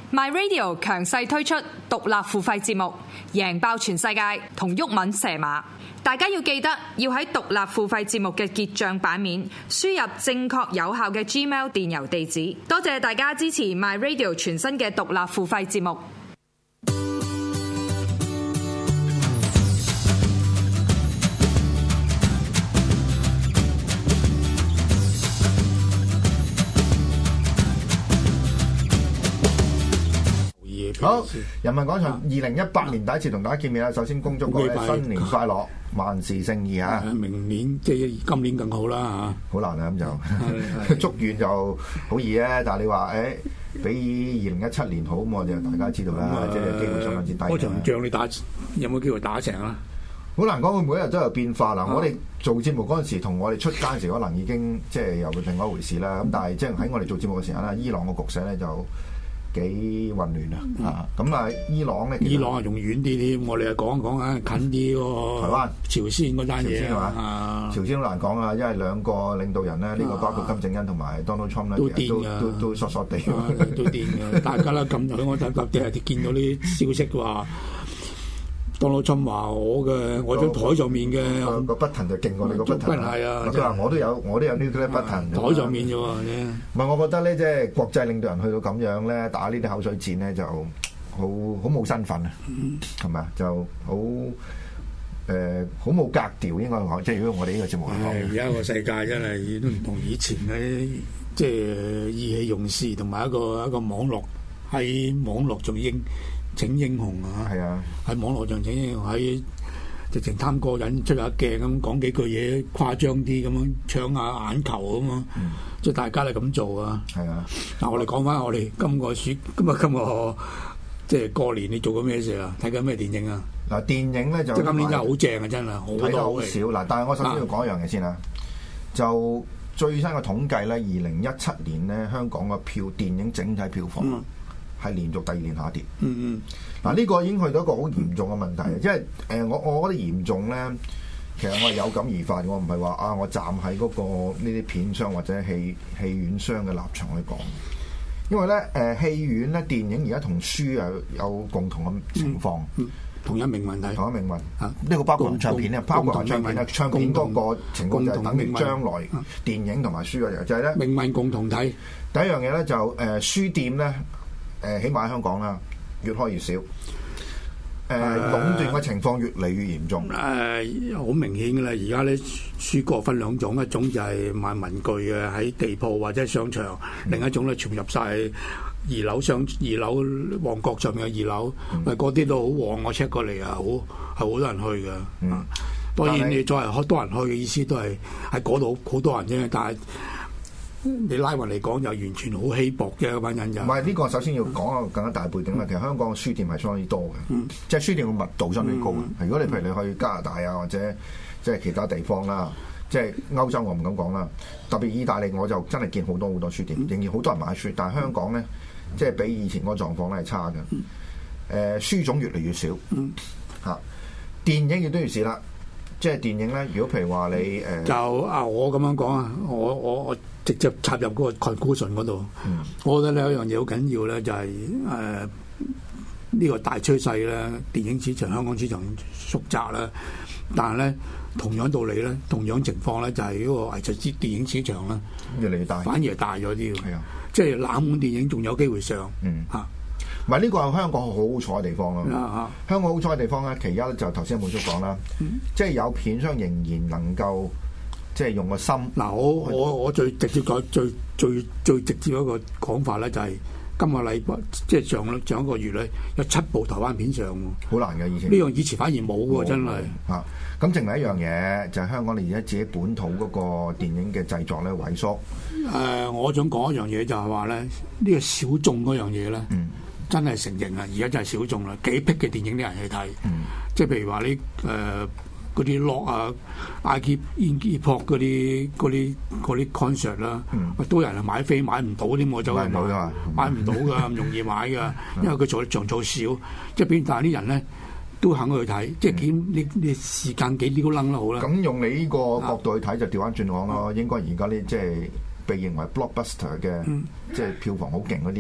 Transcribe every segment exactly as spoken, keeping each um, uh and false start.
My Radio 強勢推出獨立付費節目，贏爆全世界同毓民蛇馬。大家要記得要喺獨立付費節目嘅結帳版面輸入正確有效嘅 Gmail 電郵地址。多謝大家支持 My Radio 全新嘅獨立付費節目。 好，人民廣場二零一八年第一次同大家見面啦。首先恭祝各位新年快樂，萬事勝意嚇。 明年即係今年更好啦嚇。 好難啊咁就祝願就好易啊，但係你話誒比二零一七年好咁，我哋大家知道啦，即係機會相當之低。 嗰場仗你打有冇機會打成啊？ 好難講，每一日都有變化啦。我哋做節目嗰陣時，同我哋出街嗰時，可能已經即係又另外一回事啦。咁但係即係喺我哋做節目嘅時候咧，伊朗個局勢咧就幾混亂啊！嚇咁啊，伊朗咧， 伊朗係仲遠啲添，我哋又講講啊，近啲喎。 台灣、 朝鮮嗰單嘢係嘛？朝鮮好難講啊，因為兩個領導人咧，呢個包括金正恩同埋 Donald Trump 咧， 都癲㗎， 都都傻傻地， 都癲嘅。大家啦咁耐，我睇今日見到啲消息話，Donald Trump話我嘅我張台上面嘅個 button 就勁過你個 button。 係啊， 佢話我都有，我都有 nuclear button。 台上面啫喎， 唔係，我覺得咧，即係國際領導人去到咁樣咧，打呢啲口水戰咧，就好好冇身份啊，係咪啊？就好誒，好冇格調應該講。即係如果我哋呢個節目嚟講， 而家個世界真係都唔同以前嘅，即係意氣用事，同埋一個一個網絡喺網絡仲英請英雄啊！ 係啊， 喺網絡上請英雄，喺直情貪過癮出下鏡咁講幾句嘢誇張啲咁樣搶下眼球咁嘛，嗯、即係大家都咁做啊！係啊！嗱，我哋講翻我哋今個暑今日今個即係過年，你做緊咩事啊？睇緊咩電影啊？ 嗱，電影咧就即係今年真係好正啊！真係好多好少嗱，但係我首先要講一樣嘢先啊，就最新嘅統計咧，二零一七年咧香港嘅票電影整體票房。嗯係連續第二年下跌。嗯嗯，嗱呢個已經去到一個好嚴重嘅問題，因為誒我我覺得嚴重咧，其實我係有感而發，我唔係話啊我站喺嗰個呢啲片商或者戲戲院商嘅立場去講，因為咧誒戲院咧電影而家同書啊有共同嘅情況， 嗯嗯、同一命運題， 同一命運啊！呢個包括唱片咧，包括唱片咧，唱片嗰個情況就係等於將來電影同埋書嘅就係咧命運共同體。 第一樣嘢咧就誒、呃、書店咧。誒，起碼喺香港啦，越開越少。誒、呃，壟斷嘅情況越嚟越嚴重。誒、 呃，好明顯嘅啦，而家咧書局分兩種，一種就係賣文具嘅喺地鋪或者商場，嗯、另一種咧全部入晒二樓商二樓旺角上面嘅二樓，喂嗰啲都好旺，我 check 過嚟啊，好係好多人去嘅。嗯，當然你再係好多人去嘅意思都係喺嗰度好多人啫，但係。你拉勻嚟講就完全好稀薄嘅嗰班人就唔係呢個，首先要講一個更加大背景啦。其實香港嘅書店係相當之多嘅，嗯、即係書店嘅密度相當之高嘅。嗯、如果你譬如你去加拿大啊，或者即係其他地方啦，即係歐洲我唔敢講啦。特別意大利我就真係見好多好多書店，仍然好多人買書。但係香港咧，即係比以前嗰個狀況咧係差嘅。誒、呃、書種越嚟越少，嚇、嗯啊、電影亦都要試啦。即係電影咧，如果譬如話你誒，呃、 就啊，我咁樣講啊，我我我直接插入嗰個 conclusion 嗰度，嗯、我覺得呢有一樣嘢好緊要咧，就係誒呢個大趨勢咧，電影市場香港市場縮窄啦，但係咧同樣道理咧，同樣情況咧，就係、是、呢個藝術之電影市場咧越嚟越大， 反而係大咗啲嘅， 係啊， 即係冷門電影仲有機會上，嗯嚇。 唔係呢個係香港好好彩嘅地方咯。啊、香港好彩嘅地方咧，其一就頭先阿滿叔講啦，嗯、即係有片商仍然能夠即係用個心。嗱， 我我我最直接講最最最直接一個講法咧，就係今個禮拜即係上上一個月咧有七部台灣片上喎。 好難嘅以前。 呢樣以前反而冇喎，真係。 啊，咁證明一樣嘢就係、是、香港你而家自己本土嗰個電影嘅製作咧萎縮。誒、 呃，我想講一樣嘢就係話咧，呢、呢個小眾嗰樣嘢咧。嗯真係承認啊！而家真係小眾啦，幾僻嘅電影啲人去睇，嗯、即係譬如話你誒嗰啲 lock 啊、I K Indie Pop 嗰啲嗰啲嗰啲 concert 啦，都有人係買飛買唔到添，我走去買買唔到㗎，唔容易買㗎，因為佢做場做少，即係變但係啲人咧都肯去睇，即係幾你你時間幾啲都掕啦好啦。 咁用你呢個角度去睇就調翻轉講咯，應該而家呢即係被認為 blockbuster 嘅，即係票房好勁嗰啲。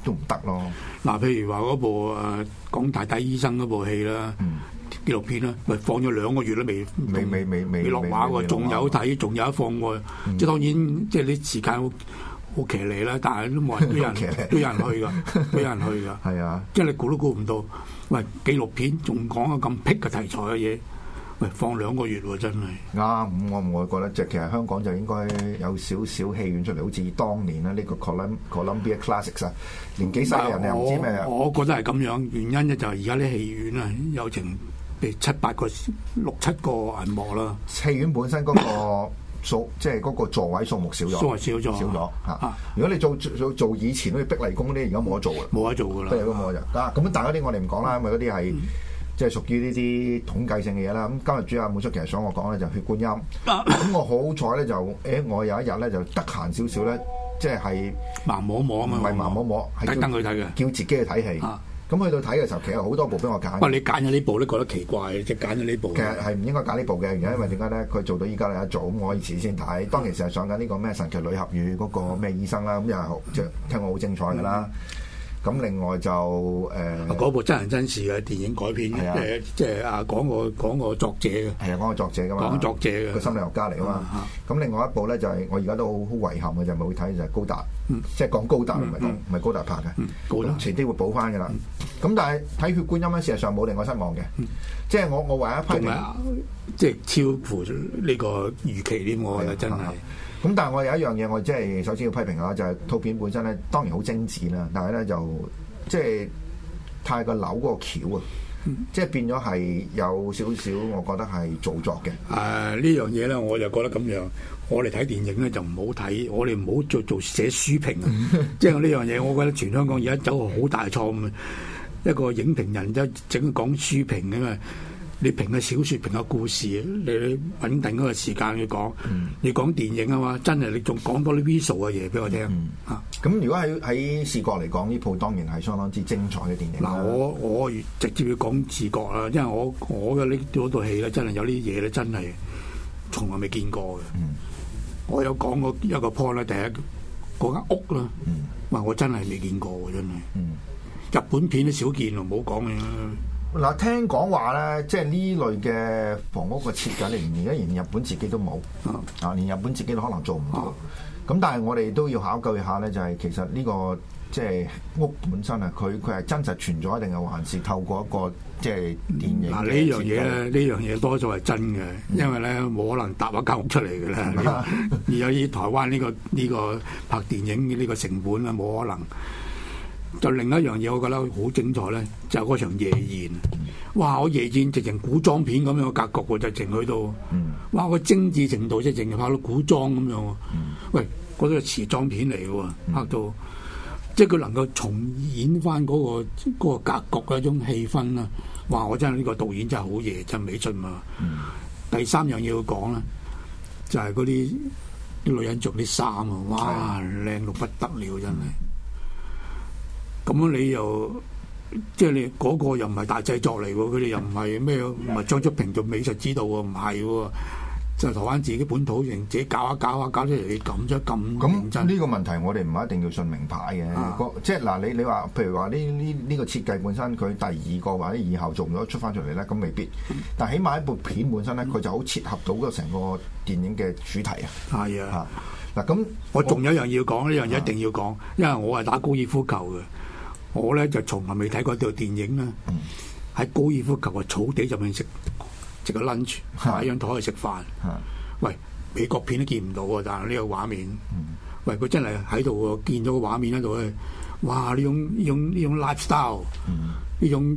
都唔得咯。 嗱，譬如話嗰部誒講太太醫生嗰部戲啦， 嗯、 紀錄片啦，咪放咗兩個月都未未未未未未落畫喎，仲有睇，仲有得放喎。嗯、即係當然，即係啲時間好好騎呢啦，但係都冇人都有人都有人去㗎，都有人去㗎。 係啊， 即係你估都估唔到，喂，紀錄片仲講個咁僻嘅題材嘅嘢。喂，放兩個月喎，真係啱。咁我我覺得即係其實香港就應該有少少戲院出嚟，好似當年咧呢個 Colum Columbia Classics 啊，年紀細嘅人你又唔知咩？ 我覺得係咁樣，原因咧就係而家啲戲院啊有成譬如七八個、六七個銀幕啦。戲院本身嗰個數即係嗰個座位數目少咗， 數少咗，少咗嚇。如果你做做做以前好似碧麗宮啲，而家冇得做啦，冇得做噶啦。 碧麗宮冇得做。啊，咁但係嗰啲我哋唔講啦，因為嗰啲係。即係屬於呢啲統計性嘅嘢啦。咁今日主要冇出，其實想我講咧就血觀音。咁、啊、我好彩咧就，誒、欸、我有一日咧就得閒少少咧，即係盲摸摸啊嘛， 唔係盲摸摸，係特登去睇嘅， 叫自己去睇戲。咁、啊、去到睇嘅時候，其實好多部俾我揀。不過你揀咗呢部咧，覺得奇怪，即係揀咗呢部。 其實係唔應該揀呢部嘅，原因因為點解咧？佢做到依家有得做，咁我以前先睇。當其時係上緊呢個咩神奇女俠與嗰個咩醫生啦，咁又係即係聽講好精彩㗎啦。咁另外就誒嗰、 呃、部真人真事嘅電影改編嘅，誒即係啊講個講個作者嘅， 係啊講個作者噶嘛， 講作者嘅， 個心理學家嚟噶嘛。咁、嗯、另外一部咧就係、是、我而家都好好遺憾嘅就冇睇就係高達，嗯、即係講高達唔係講唔係高達拍嘅， 嗯、高達遲啲會補翻噶啦。咁、嗯、但係睇血觀音咧，事實上冇令我失望嘅，嗯、即係我我唯一批評， 即係超乎呢個預期添，我覺得真係。 咁但係我有一樣嘢，我即係首先要批評下，就係、是、套片本身咧，當然好精緻啦，但係咧就即係太過扭嗰個橋啊，嗯、即係變咗係有少少，我覺得係做作嘅。誒、 呃、呢樣嘢咧，我就覺得咁樣，我哋睇電影咧就唔好睇，我哋唔好做做寫書評啊。即係呢樣嘢，我覺得全香港而家走個好大錯誤，一個影評人即係整講書評嘅嘛。你評個小説，評個故事，你穩定嗰個時間去講。嗯、你講電影啊嘛，真係你仲講多啲 visual 嘅嘢俾我聽。 嗯、啊，咁如果喺喺視覺嚟講，呢套當然係相當之精彩嘅電影。 嗱，我我直接要講視覺啦，因為我我嘅呢嗰套戲咧，真係有啲嘢咧，真係從來未見過嘅。嗯、我有講過一個 point 咧，第一嗰間屋啦，哇、嗯！我真係未見過喎，真係。嗯、日本片都少見喎，唔好講嘅。 嗱，聽講話咧，即係呢類嘅房屋嘅設計，連而家連日本自己都冇，啊、嗯，連日本自己都可能做唔到。咁、嗯、但係我哋都要考究一下咧，就係、是、其實呢、這個即係屋本身啊，佢佢係真實存在定係還是透過一個即係電影？嗱、嗯，呢樣嘢咧， 呢樣嘢多數係真嘅，因為咧冇可能搭一間屋出嚟嘅啦。而有啲台灣呢、這個呢、這個拍電影嘅呢個成本啊，冇可能。就另一樣嘢，我覺得好精彩咧，就係、是、嗰場夜宴。哇！我夜宴直情古裝片咁樣嘅格局喎，就直去到，哇！個精緻程度即係直情拍到古裝咁樣喎。喂，嗰啲係時裝片嚟嘅喎，拍到，嗯、即係佢能夠重演翻嗰、那個那個格局嘅一種氣氛啦。哇！我真係呢個導演真係好嘢，真係美俊嘛。嗯、第三樣嘢要講咧，就係嗰啲啲女人着啲衫啊，哇！靚到不得了，真係。咁樣你又即係你嗰個又唔係大製作嚟喎，佢哋又唔係咩，唔係張竹平做美術指導喎，唔係喎，就台灣自己本土人自己搞下搞下搞出嚟，你咁啫咁認真。 咁呢個問題我哋唔係一定要信名牌嘅，啊、即係嗱你你話譬如話呢呢呢個設計本身佢第二個或者以後做唔到出翻出嚟咧，咁未必。但起碼一部片本身咧，佢就好切合到嗰成個電影嘅主題啊。 係啊， 嗱咁我仲有一樣要講，呢樣嘢一定要講，因為我係打高爾夫球嘅。我咧就從來未睇過一套電影啦，喺、嗯、高爾夫球嘅草地入面食食個 lunch，喺張台去食飯。嗯、喂，美國片都見唔到喎，但係呢個畫面，嗯、喂佢真係喺度喎，見到個畫面喺度咧，哇！呢種呢種呢種 lifestyle，呢、嗯、種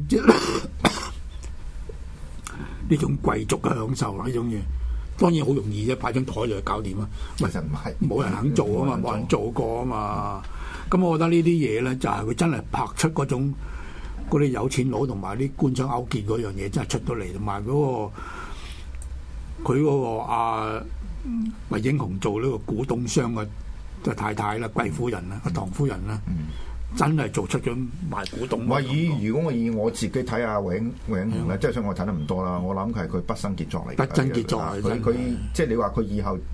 呢種貴族嘅享受呢種嘢，當然好容易啫，擺張台就搞掂啊！ 其實唔係， 冇人肯做啊嘛，冇人做過啊嘛。咁我覺得呢啲嘢咧，就係、是、佢真係拍出嗰種嗰啲有錢佬同埋啲官商勾結嗰樣嘢，真係出到嚟，同埋嗰個佢嗰個阿魏英雄做呢個古董商嘅嘅太太啦，貴夫人啦，阿唐夫人啦，嗯、真係做出咗賣古董。 我以如果我以我自己睇下魏英魏英雄咧，即係所以我睇得唔多啦。我諗佢係佢畢生傑作嚟， 畢生傑作。 佢佢即係你話佢以後。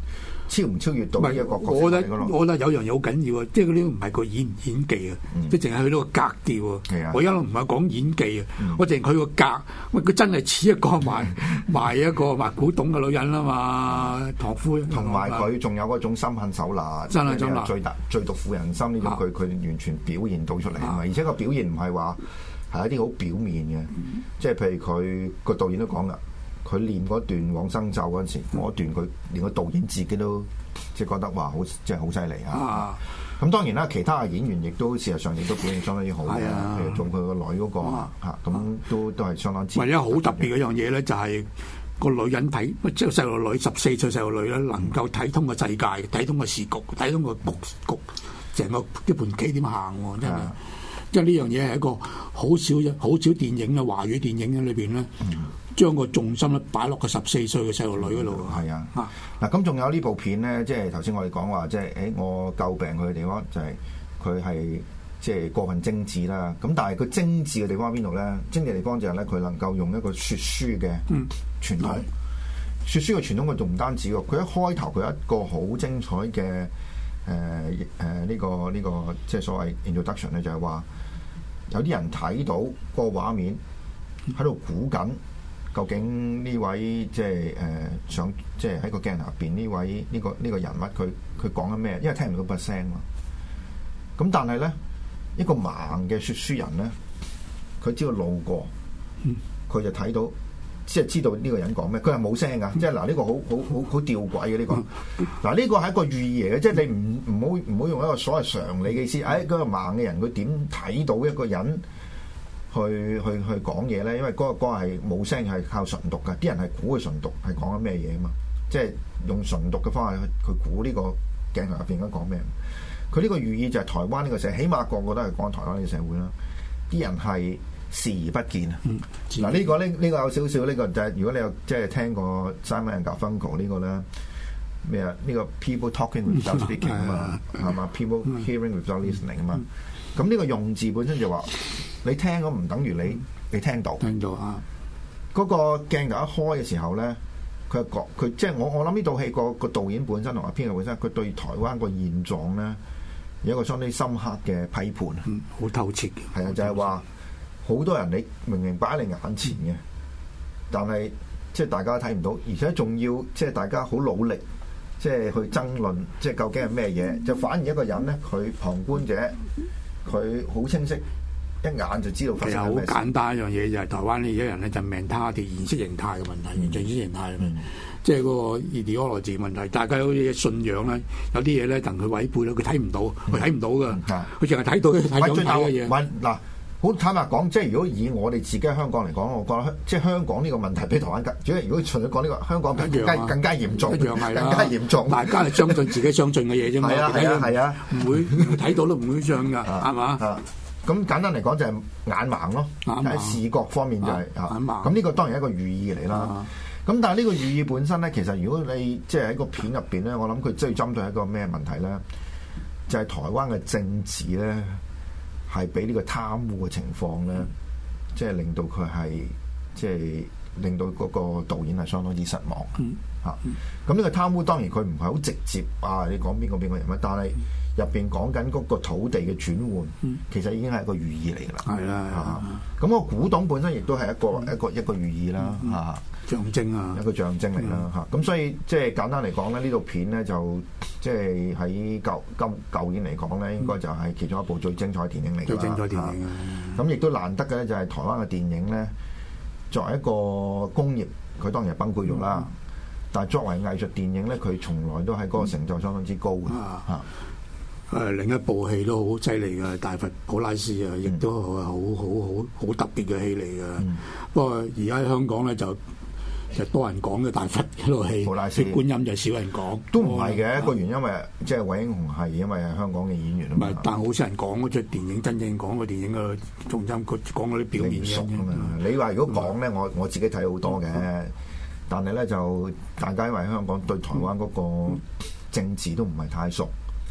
超唔超越到呢一個角色我覺得嚟嘅咯。 我覺得有樣嘢好緊要啊，即係嗰啲唔係個演唔演技啊，即係淨係去到個格調啊。我一路唔係講演技啊，嗯、我淨係佢個格，喂佢真係似一個賣賣一個賣古董嘅女人啊嘛，唐夫。 同埋佢仲有嗰種心狠手辣， 真係真係最大最毒婦人心呢種，佢佢完全表現到出嚟啊嘛！而且個表現唔係話係一啲好表面嘅，嗯、即係譬如佢個導演都講噶。佢練嗰段往生咒嗰陣時，嗰段佢連個導演自己都即係覺得話好，即係好犀利啊！咁當然啦，其他嘅演員亦都事實上亦都表現相當之好嘅，譬如做佢個女嗰個嚇，咁都都係相當之。或者好特別嗰樣嘢咧，就係個女人睇，即係細路女十四歲細路女咧，能夠睇通個世界，睇通個時局，睇通個局局，成個一盤棋點行喎，真係。即係呢樣嘢係一個好少好少電影啊，華語電影嘅裏邊咧。將個重心咧擺落個十四歲嘅細路女嗰度。係啊，嗱咁仲有呢部片咧，即係頭先我哋講話，即係誒我詬病佢嘅地方就係佢係即係過分精緻啦。咁但係佢精緻嘅地方喺邊度咧？精緻嘅地方就係咧，佢能夠用一個説書嘅傳統。説書嘅傳統佢仲唔單止喎，佢一開頭佢有一個好精彩嘅誒誒呢個呢個即係所謂 introduction 咧，就係話有啲人睇到個畫面喺度估緊。究竟呢位即係誒想即係喺個鏡頭入邊呢位呢、呢個呢、呢個人物佢佢講緊咩？因為聽唔到把聲嘛。咁但係咧一個盲嘅説書人咧，佢只要路過，佢就睇到即係知道呢個人講咩。佢係冇聲㗎，即係嗱呢個好好好好吊詭嘅呢個。嗱呢個係一個寓意嚟嘅，即係你唔唔好唔好用一個所謂常理嘅意思。誒、哎、嗰、嗰個盲嘅人佢點睇到一個人？去去去講嘢咧，因為嗰個歌係冇聲，係靠純讀嘅。啲人係估佢純讀係講緊咩嘢啊嘛，即係用純讀嘅方法去去估呢個鏡頭入邊應該講咩。佢呢個寓意就係台灣呢個社會，起碼個個都係講台灣呢個社會啦。啲人係視而不見啊。嗱、嗯、呢、呢個呢呢、呢個有少少呢個就係、是、如果你有即係聽過 Simon and Garfunkel 呢個咧咩啊？呢、呢個 people talking without speaking 啊嘛，係嘛？people hearing without listening 啊嘛。咁呢個用字本身就話。你聽咁唔等於你你聽到，聽到啊！嗰個鏡頭一開嘅時候咧，佢講佢即係我我諗呢套戲個個導演本身同埋編劇本身，佢對台灣個現狀咧有一個相當深刻嘅批判，嗯，好透徹嘅。係啊，就係話好多人你明明擺喺你眼前嘅，但係即係大家睇唔到，而且仲要即係大家好努力，即係去爭論，即係究竟係咩嘢？就反而一個人咧，佢旁觀者，佢好清晰。一眼就知道發生咩事。其實好簡單一樣嘢就係台灣呢一人咧就命他條意識形態嘅問題，意識形態，即係嗰個 ideology問題。大家有啲信仰咧，有啲嘢咧同佢違背咧，佢睇唔到，佢睇唔到㗎。佢淨係睇到佢睇到睇嘅嘢。嗱，好坦白講，即係如果以我哋自己喺香港嚟講，我覺得即係香港呢個問題比台灣更，主要如果純粹講呢個香港更加更加嚴重，一樣係更加嚴重。大家係相信自己相信嘅嘢啫嘛。係啊係啊係啊，唔會睇到都唔會信㗎，係嘛？咁簡單嚟講就係眼盲咯，喺視覺方面就係、是、啊，咁呢個當然係一個寓意嚟啦。咁、啊、但係呢個寓意本身咧，其實如果你即係喺個片入邊咧，我諗佢最針對一個咩問題咧，就係、是、台灣嘅政治咧係俾呢個貪污嘅情況咧，即係令到佢係即係令到嗰個導演係相當之失望嚇。咁呢個貪污當然佢唔係好直接啊，你講邊個邊個人物，但係入邊講緊嗰個土地嘅轉換，嗯、其實已經係一個寓意嚟㗎啦。係啦，咁個古董本身亦都係一個、嗯、一個一個寓意啦，嚇、嗯嗯、象徵啊，一個象徵嚟啦，嚇、嗯。咁所以即係簡單嚟講咧，呢套片咧就即係喺舊今舊年嚟講咧，應該就係其中一部最精彩電影嚟㗎啦。最精彩電影咁亦都難得嘅咧，就係台灣嘅電影咧，作為一個工業，佢當然係崩潰咗啦。嗯、但係作為藝術電影咧，佢從來都係嗰個成就相當之高嘅嚇。嗯嗯誒、呃、另一部戲都好犀利嘅《大佛普拉斯》啊，亦都係好好好好特別嘅戲嚟嘅。嗯、不過而家喺香港咧就就多人講嘅《大佛》嗰套戲，普拉斯觀音就少人講。都唔係嘅，一個原因為即係韋英雄係因為係香港嘅演員啊嘛。唔係，但係好少人講嗰出電影，真正講個電影嘅重心，佢講嗰啲表面嘅。你話如果講咧，我我自己睇好多嘅，嗯、但係咧就大家因為香港對台灣嗰個政治都唔係太熟。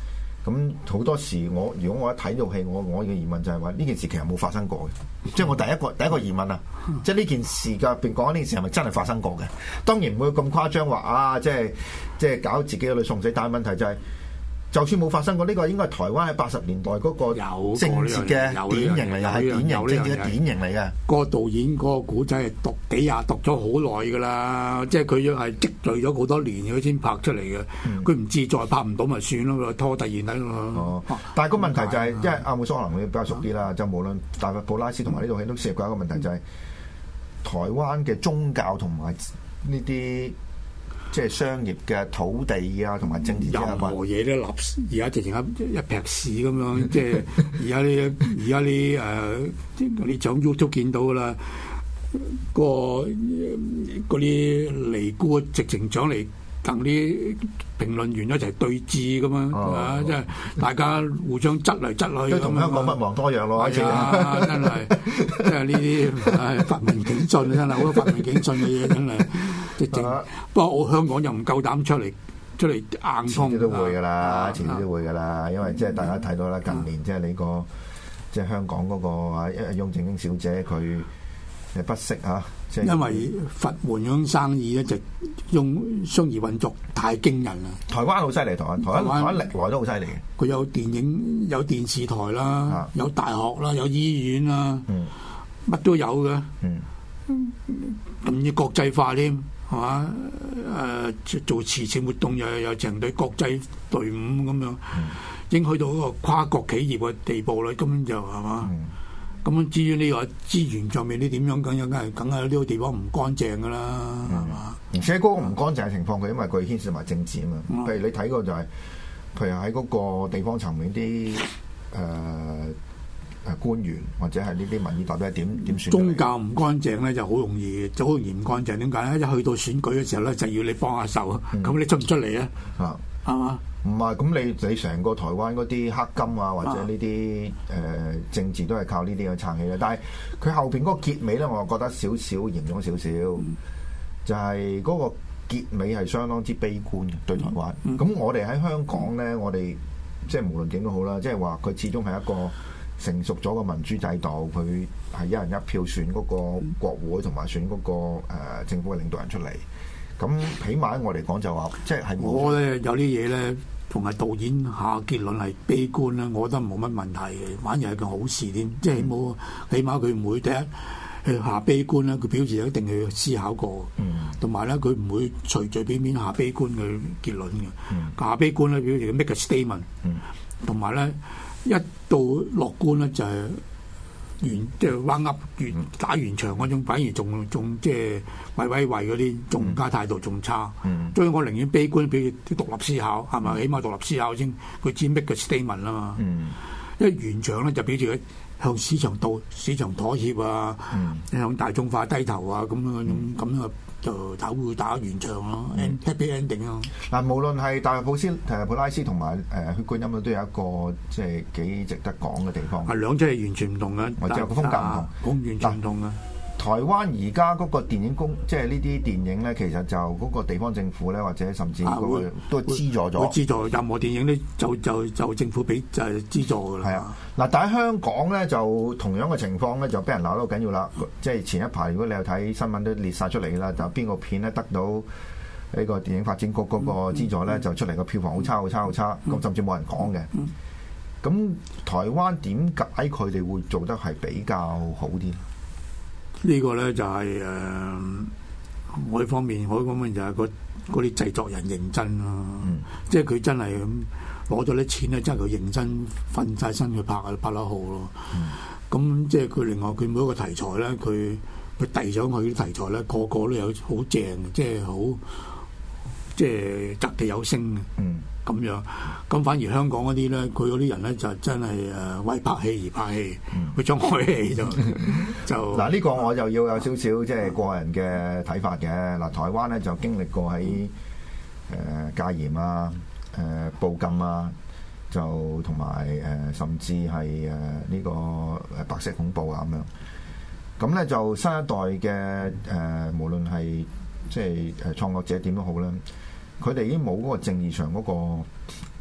咁好多時我如果我一睇到戲，我我嘅疑問就係話呢件事其實冇發生過嘅，即係我第一個第一個疑問啊！即係呢件事入邊講緊呢件事係咪真係發生過嘅？當然唔會咁誇張話啊！即係即係搞自己嘅女送死，但係問題就係、是。就算冇發生過，呢、這個應該係台灣喺八十年代嗰個政治嘅典型嚟嘅，係典型政治嘅典型嚟嘅。 嗰個導演嗰個古仔係讀幾廿讀咗好耐㗎啦，即係佢要係積累咗好多年佢先拍出嚟嘅。佢唔、嗯、自在拍唔到咪算咯，拖第二睇咯。哦， 但係個問題就係、是，因為阿姆蘇可能會比較熟啲啦，啊、就無論大衛普拉斯同埋呢套戲都涉及過一個問題，就係、是、台灣嘅宗教同埋呢啲。即係商業嘅土地啊，同埋政治任何嘢都立，而家直情一一劈屎咁樣。即係而家啲而家啲誒，你上 YouTube 見到㗎啦，個嗰啲尼姑直情上嚟同啲評論員一齊對峙咁樣啊！即係大家互相質嚟質去， 都同香港不遑多讓咯。 係啊，真係即係呢啲係發明警訊，真係好多發明警訊嘅嘢，真係。不過我香港又唔夠膽出嚟出嚟硬衝， 遲啲都會噶啦，遲啲都會噶啦，因為即係大家睇到啦，近年即係你個即係香港嗰個啊翁正英小姐佢誒不惜啊，即係因為佛門嗰種生意咧就用商業運作太驚人啦。 台灣好犀利，台灣台灣台灣歷來都好犀利嘅。 佢有電影有電視台啦，有大學啦，有醫院啦，乜都有嘅。咁要國際化添。係嘛？誒、呃、做慈善活動又有成隊國際隊伍咁樣，嗯、已經去到一個跨國企業嘅地步啦。根本就係嘛？咁、嗯、至於呢個資源上面你點樣梗有梗係梗係呢個地方唔乾淨㗎啦，係嘛、 嗯？而且嗰個唔乾淨嘅情況，佢因為佢牽涉埋政治啊嘛。嗯、譬如你睇過就係、是，譬如喺嗰個地方層面啲誒。呃誒官員或者係呢啲民意代表點點選？ 宗教唔乾淨咧就好容易，就好容易唔乾淨。點解咧？一去到選舉嘅時候咧，就要你幫下手，咁、嗯、你出唔出嚟咧？啊，係嘛？唔係，咁你你成個台灣嗰啲黑金啊，或者呢啲誒政治都係靠呢啲去撐起嘅。但係佢後邊嗰個結尾咧，我覺得少少嚴重少少，嗯、就係嗰個結尾係相當之悲觀嘅對台灣。咁、嗯嗯、我哋喺香港咧，我哋即係無論點都好啦，即係話佢始終係一個。成熟咗個民主制度，佢係一人一票選嗰個國會同埋選嗰、那個、呃、政府嘅領導人出嚟。咁起碼我嚟講就話，即係我咧有啲嘢咧，同埋導演下結論係悲觀咧，我覺得冇乜問題嘅，反而係件好事添。即係冇，起碼佢唔會第一去下悲觀咧，佢表示一定去思考過。同埋咧，佢唔會隨隨便便下悲觀嘅結論嘅。嗯、下悲觀咧表示佢 make a statement。同埋咧。一到樂觀咧，就係完即係彎噏完打完場嗰種，反而仲仲即係畏畏畏嗰啲，仲加態度仲差。嗯、所以我寧願悲觀，俾佢獨立思考，係咪？嗯、起碼獨立思考先，佢知 make 個 statement 啊嘛。嗯、因為完場咧就表示佢向市場道市場妥協啊，嗯、向大眾化低頭啊，咁樣咁樣。就打會打完場咯，happy ending 咯。 嗱，無論係大衛普斯誒普拉斯同埋誒血觀音都有一個即係幾值得講嘅地方。 係兩者係完全唔同嘅， 或者個風格唔同， 完全唔同嘅。 台灣而家嗰個電影公，即係呢啲電影咧，其實就嗰個地方政府咧，或者甚至嗰個都資助咗。 資助任何電影咧，就就就政府俾就係資助㗎啦。 係啊，嗱，但喺香港咧，就同樣嘅情況咧，就俾人鬧得好緊要啦。即係前一排，如果你有睇新聞都列晒出嚟啦，就邊個片咧得到呢個電影發展局嗰個資助咧，就出嚟個票房好差好差好差，咁甚至冇人講嘅。咁台灣點解佢哋會做得係比較好啲？ 呢個咧就係、是、誒、呃，我呢方面，我呢方面就係個嗰啲製作人認真咯、啊，嗯、即係佢真係咁攞咗啲錢咧，真係佢認真瞓晒身去拍啊，拍得好咯。咁、嗯、即係佢另外佢每一個題材咧，佢佢遞上去啲題材咧，個個都有好正，即係好即係擲地有聲嘅。嗯咁樣，咁反而香港嗰啲咧，佢嗰啲人咧就真係誒為拍戲而拍戲，佢想開戲就就嗱呢個我就要有少少即係個人嘅睇法嘅。嗱，台灣咧就經歷過喺誒、呃、戒嚴啊、誒、呃、報禁啊，就同埋誒甚至係誒呢個誒白色恐怖啊咁樣。咁咧就新一代嘅誒、呃，無論係即係誒創作者點都好啦。佢哋已經冇嗰個政治上嗰、那個誒、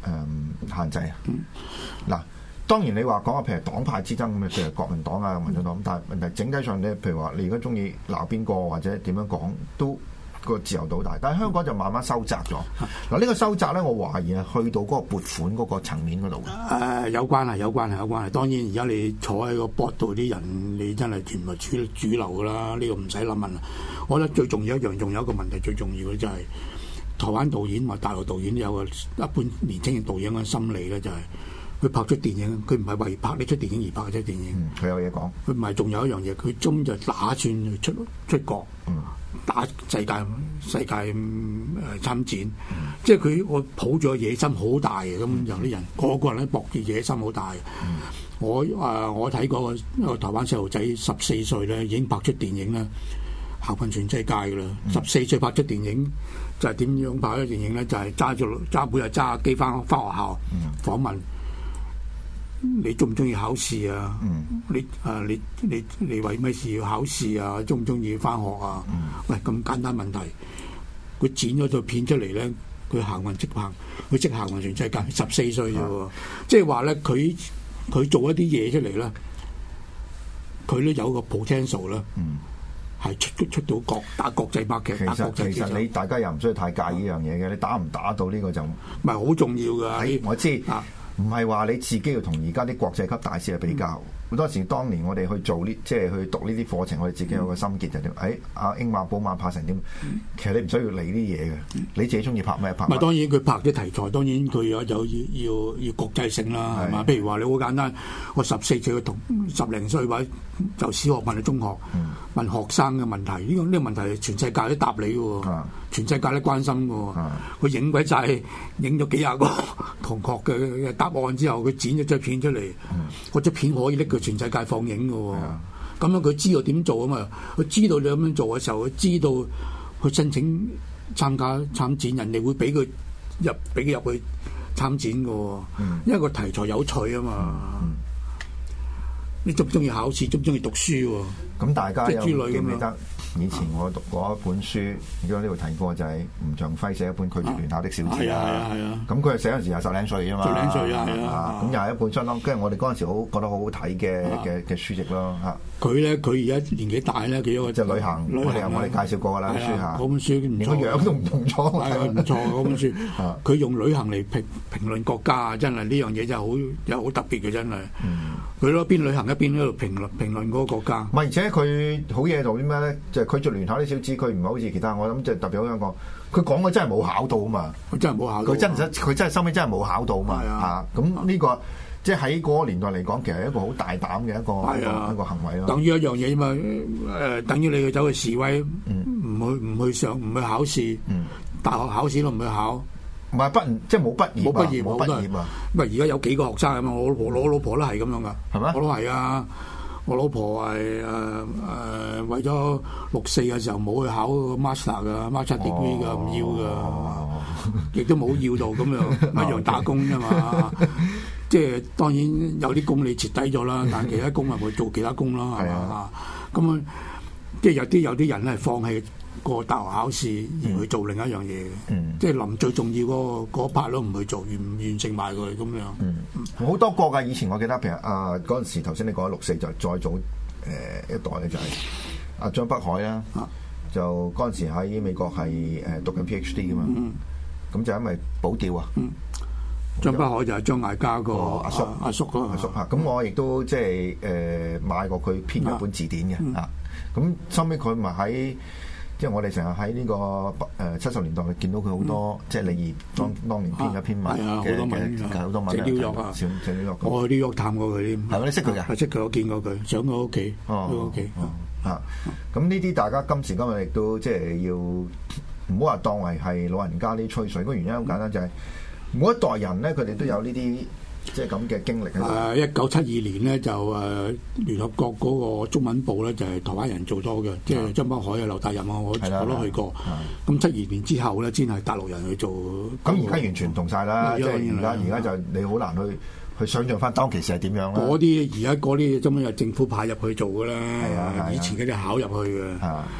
誒限制啊。嗱、嗯，當然你話講下譬如黨派之爭咁嘅，譬如國民黨啊、民進黨咁，但係問題整體上咧，譬如話你而家中意鬧邊個或者點樣講都。個自由度大，但係香港就慢慢收窄咗。嗱，呢個收窄咧，我懷疑係去到嗰個撥款嗰個層面嗰度嘅。 誒，有關係，有關係，有關係。當然，而家你坐喺個 board 度啲人，你真係全部主主流㗎啦。呢個唔使諗問啦。我覺得最重要一樣，仲有一個問題最重要嘅就係台灣導演或大陸導演有個一般年輕嘅導演嘅心理咧，就係佢拍出電影，佢唔係為拍呢出電影而拍出電影。佢、 嗯、有嘢講。 佢唔係，仲有一樣嘢，佢中就打算去出出國。嗯打世界世界誒參戰，嗯、即係佢我抱住個野心好大嘅，咁、嗯、有啲人個個人都搏住野心好大嘅。嗯、我誒、呃、我睇過個一個台灣細路仔十四歲咧已經拍出電影啦，行遍全世界㗎啦。十四歲拍出電影就係、是、點樣拍出電影咧？就係揸住揸每日揸機翻翻學校、嗯、訪問。你中唔中意考試啊？嗯、你啊，你你你為咩事要考試啊？中唔中意翻學啊？嗯、喂，咁簡單問題，佢剪咗套片出嚟咧，佢行運即行，佢即行運全世界，十四歲啫喎，即係話咧，佢佢做一啲嘢出嚟咧，佢都有個 potential 啦，係、嗯、出出到國打國際拍劇。其實其實你大家又唔需要太介意呢樣嘢嘅，你打唔打到呢個就唔係好重要㗎。 我知啊。 唔係話你自己要同而家啲國際級大師去比較，好、嗯、多時當年我哋去做呢，即係去讀呢啲課程，我哋自己有個心結就點？誒，阿英馬寶馬拍成點？嗯、其實你唔需要理啲嘢嘅，嗯、你自己中意拍咩拍。咪當然佢拍啲題材，當然佢有有要要要國際性啦，係嘛？譬如話你好簡單，我十四歲去同十零歲位就小學問到中學，嗯、問學生嘅問題，呢、這個呢、這個問題全世界都答你嘅喎，嗯、全世界都關心嘅喎，佢影鬼晒，影咗幾廿個同學嘅答案之後，佢剪咗隻片出嚟，嗰隻、嗯、片可以拎佢全世界放映嘅喎。咁、嗯、樣佢知道點做啊嘛？佢知道你咁樣做嘅時候，佢知道去申請參加參展，人哋會俾佢入俾佢入去參展嘅喎。嗯、因為個題材有趣啊嘛。嗯嗯、你中唔中意考試？中唔中意讀書喎？ 咁大家有記唔記得？以前我讀過一本書，如果呢度提過就係吳長輝寫一本《拒絕聯考的小子》啊。係啊係啊。咁佢寫嗰陣時係十零歲啊嘛。十零歲啊係啊。咁又係一本相當，跟住我哋嗰陣時好覺得好好睇嘅嘅嘅書籍咯嚇。佢咧佢而家年紀大咧，幾多個？ 即係旅行，我哋我哋介紹過㗎啦書嚇。 嗰本書連個樣都唔同咗。 係唔錯嗰本書。佢用旅行嚟評評論國家，真係呢樣嘢真係好有好特別嘅真係。佢一邊旅行一邊喺度評論評論嗰個國家。 唔係，而且佢好嘢做啲咩咧？就係佢做聯考啲小子，佢唔係好似其他。我諗即係特別好香港，佢講嘅真係冇考到啊嘛！ 佢真係冇考到。佢真係佢真係收尾真係冇考到嘛！嚇咁呢個即係喺嗰個年代嚟講，其實係一個好大膽嘅一個一個行為咯。 等於一樣嘢嘛，誒，等於你去走去示威，唔去唔去上唔去考試，大學考試都唔去考。 唔係畢即係冇畢業， 冇畢業冇畢業啊！ 唔係而家有幾個學生咁啊？我老婆我老婆都係咁樣噶， 係咩？ 我都係啊！我老婆係誒誒為咗六四嘅時候冇去考 master 噶 master degree 噶，唔要噶，亦都冇要到咁樣一樣打工啫嘛。即係當然有啲工你徹底咗啦，但係其他工咪會做其他工咯，係嘛？咁啊，即係有啲有啲人咧係放棄個大學考試而去做另一樣嘢嘅，嗯、即係臨最重要嗰嗰 part 都唔去做，完唔完成埋佢咁樣。好、嗯嗯、多個㗎，以前我記得，譬如啊嗰陣時頭先你講六四就再早誒、呃、一代咧就係阿張北海啦，啊、就嗰陣時喺美國係誒讀緊 PhD 㗎嘛，咁、嗯、就因為保釣啊。嗯張北海就係張艾嘉個阿叔阿叔咯， 阿叔嚇。咁我亦都即係誒買過佢編咗一本字典嘅嚇。咁收尾佢咪喺即係我哋成日喺呢個誒七十年代見到佢好多即係李怡當當年編咗篇文嘅嘅好多文啊。小小紐約， 我去紐約探過佢添。係咪你識佢㗎？ 係識佢，我見過佢，上佢屋企。哦，屋企嚇。咁呢啲大家今時今日亦都即係要唔好話當為係老人家啲吹水。個原因好簡單，就係每一代人咧，佢哋都有呢啲即係咁嘅經歷。 誒，一九七二年咧就誒聯合國嗰個中文部咧就係台灣人做多嘅，即係張北海啊、劉大任啊，我我都去過。咁七二年之後咧，先係大陸人去做。 咁而家完全唔同晒啦，即係而家而家就你好難去去想像翻當其時係點樣啦。 嗰啲而家嗰啲根本係政府派入去做嘅啦，以前嗰啲考入去嘅。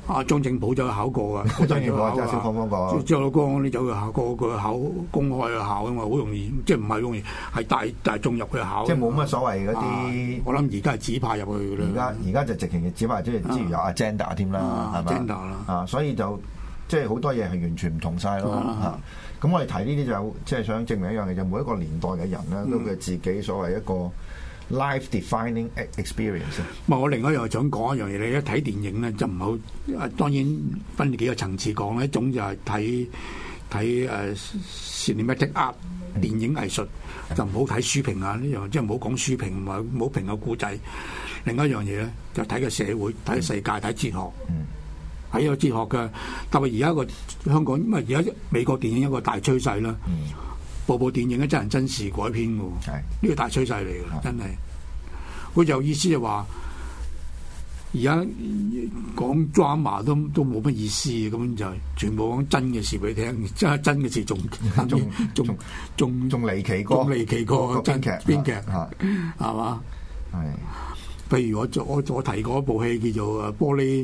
阿張正普就考過㗎， 張正普即係消防嗰個， 張老江你走去考過個考公開去考㗎嘛，好容易，即係唔係容易係大大眾入去考， 即係冇乜所謂嗰啲。 我諗而家係指派入去㗎啦。 而家而家就直情係指派，即係之餘有 agenda 添啦，係嘛 ？agenda 啦， 啊，所以就即係好多嘢係完全唔同晒咯嚇。咁我哋提呢啲就即係想證明一樣嘢，就每一個年代嘅人咧，都佢自己所謂一個 life-defining experience。 唔係，我另外又想講一樣嘢，你一睇電影咧就唔好，當然分幾個層次講，一種就係睇睇誒 cinematic art 電影藝術，就唔好睇書評啊呢樣，即係唔好講書評，唔係唔好評個故仔。另一樣嘢咧就睇個社會、睇世界、睇哲學。嗯喺個哲學嘅，特別而家個香港，因為而家美國電影一個大趨勢啦，嗯、部部電影咧真人真事改編嘅，呢個大趨勢嚟嘅，真係。好有意思就話，而家講 drama 都都冇乜意思，咁就全部講真嘅事俾你聽，真係真嘅事仲仲仲仲仲離奇過， 仲離奇過真劇編劇，係嘛？係。譬如我我我提過一部戲叫做《玻璃》。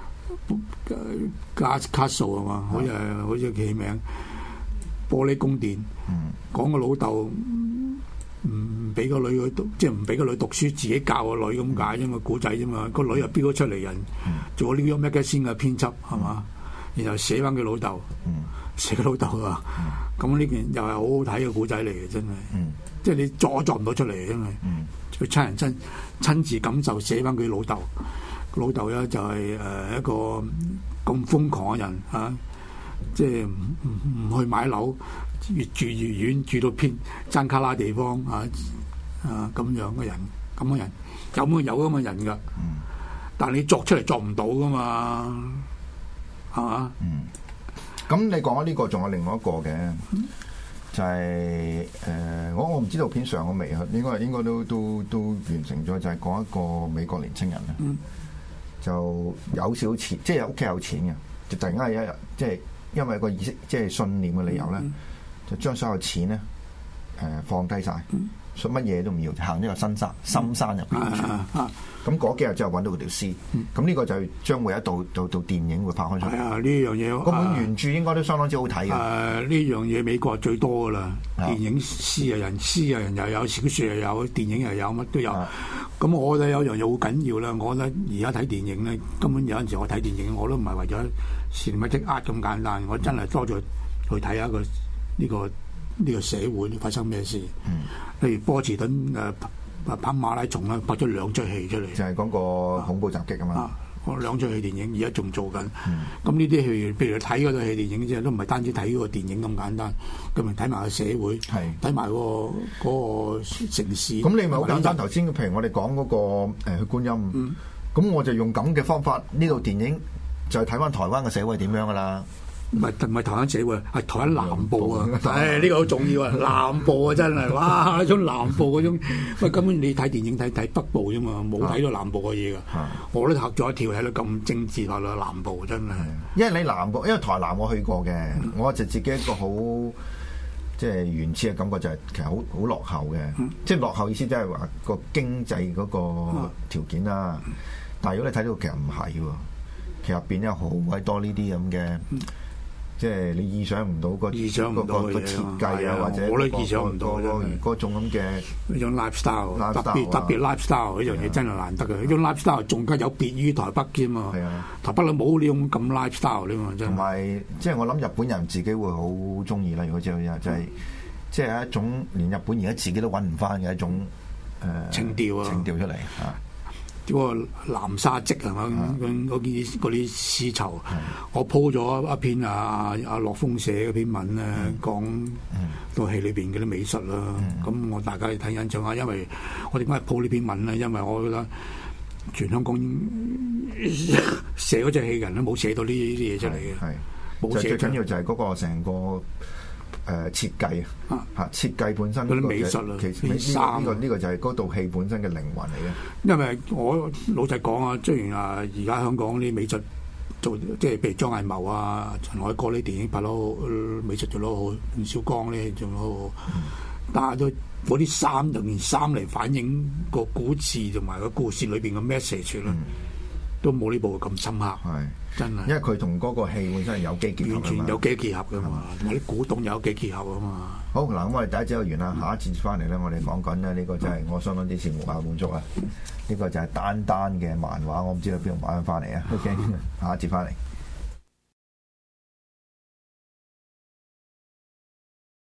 加卡數啊嘛，好似好似起名玻璃宮殿，講個老豆唔俾個女去讀，即係唔俾個女讀書，自己教個女咁解啫嘛，古仔啫嘛，個女又標咗出嚟人，做咗呢個 magazine 嘅編輯係嘛，然後寫翻佢老豆，寫佢老豆啊，咁呢件又係好好睇嘅古仔嚟嘅，真係，即係你作都作唔到出嚟，因為佢親人親親自感受寫翻佢老豆。老豆咧就係誒一個咁瘋狂嘅人嚇、啊，即係唔唔唔去買樓，越住越遠，住到偏爭卡拉地方啊啊咁樣嘅人，咁嘅人有冇有咁嘅人㗎？嗯、但係你作出嚟作唔到㗎嘛，係嘛？ 嗯。咁你講緊呢個仲有另外一個嘅，嗯、就係、是、誒、呃、我我唔知道片上我未，應該應該都都都完成咗，就係、是、講一個美國年青人咧。嗯就有少錢，即係屋企有錢嘅，就突然間有一日，即係因為個意識，即係信念嘅理由咧，嗯、就將所有錢咧，誒、呃、放低晒，所以乜嘢都唔要，行呢個深山深山入邊住。咁嗰幾日之後揾到佢條屍，咁呢、嗯、個就將會一道到到電影會拍開出嚟。係啊，呢樣嘢嗰本原著應該都相當之好睇嘅。誒呢樣嘢美國最多噶啦，啊、電影詩啊人詩啊人又有，小説又有，電影又有，乜都有。咁、啊、我覺得有樣嘢好緊要啦。我覺得而家睇電影咧，根本有陣時我睇電影我都唔係為咗cinematic art咁簡單，我真係多咗去睇下個呢、呢個呢、呢個社會發生咩事。嗯、例如波士頓誒。呃拍馬拉松啦，拍咗兩出戲出嚟， 就係嗰個恐怖襲擊啊嘛。 啊，兩出戲電影而家仲做緊。咁呢啲戲，譬如睇嗰套戲電影啫，都唔係單止睇嗰個電影咁簡單，咁咪睇埋個社會，睇埋是、嗰個嗰、嗰個城市。咁你咪好簡單。頭先譬如我哋講嗰個誒去觀音，咁、嗯、我就用咁嘅方法，呢套電影就係睇翻台灣嘅社會點樣噶啦。 唔係唔係台灣社會，係台灣南部啊！誒呢個好重要啊！南部啊真係，哇！嗰種南部嗰種，喂根本你睇電影睇睇北部啫嘛，冇睇到南部嘅嘢噶。我都嚇咗一跳，睇到咁精緻化啦，南部真係。 因為你南部，因為台南我去過嘅，我就自己一個好即係原始嘅感覺就係其實好好落後嘅，即係落後意思即係話個經濟嗰個條件啦。但係如果你睇到其實唔係喎，其實入邊有好鬼多呢啲咁嘅。即係你意想唔到個意想唔到嘅設計啊，或者我都意想唔到嗰種咁嘅呢種 lifestyle，特別特別 lifestyle 呢樣嘢真係難得嘅。呢種 lifestyle 仲加有別於台北添嘛。台北都冇呢種咁 lifestyle 呢嘛。 同埋即係我諗日本人自己會好中意啦。如果之後就係即係一種連日本而家自己都揾唔翻嘅一種誒情調啊， 情調出嚟啊。 嗰個南沙積係嘛？嗰嗰啲嗰啲絲綢，我 po 咗一篇啊阿樂峰寫嗰篇文咧，講套戲裏邊嗰啲美術啦。咁我大家睇欣賞下，因為我點解 po 呢篇文咧？因為我覺得全香港寫嗰隻戲人都冇寫到呢啲嘢出嚟嘅。 冇寫。最緊要就係嗰個成個。誒設計啊嚇設計本身嗰啲美術啊，其實呢呢個呢個就係嗰套戲本身嘅靈魂嚟嘅。 因為我老實講啊，雖然啊而家香港啲美術做即係譬如張藝謀啊、陳凱歌啲電影拍得好，美術做得好，吳小剛咧做得好，嗯、但係都嗰啲衫用件衫嚟反映個故事同埋個故事裏邊嘅 message 咯。 都冇呢部咁深刻。 係真係， 因為佢同嗰個戲本身係有機結合， 完全有機結合噶嘛，同埋啲古董有機結合啊嘛。 好嗱，咁我哋第一節就完啦，下一節翻嚟咧，我哋講緊咧呢個真係我相當之羨慕啊滿足啊！呢個就係單單嘅漫畫，我唔知道邊度買翻翻嚟啊。OK，下一節翻嚟。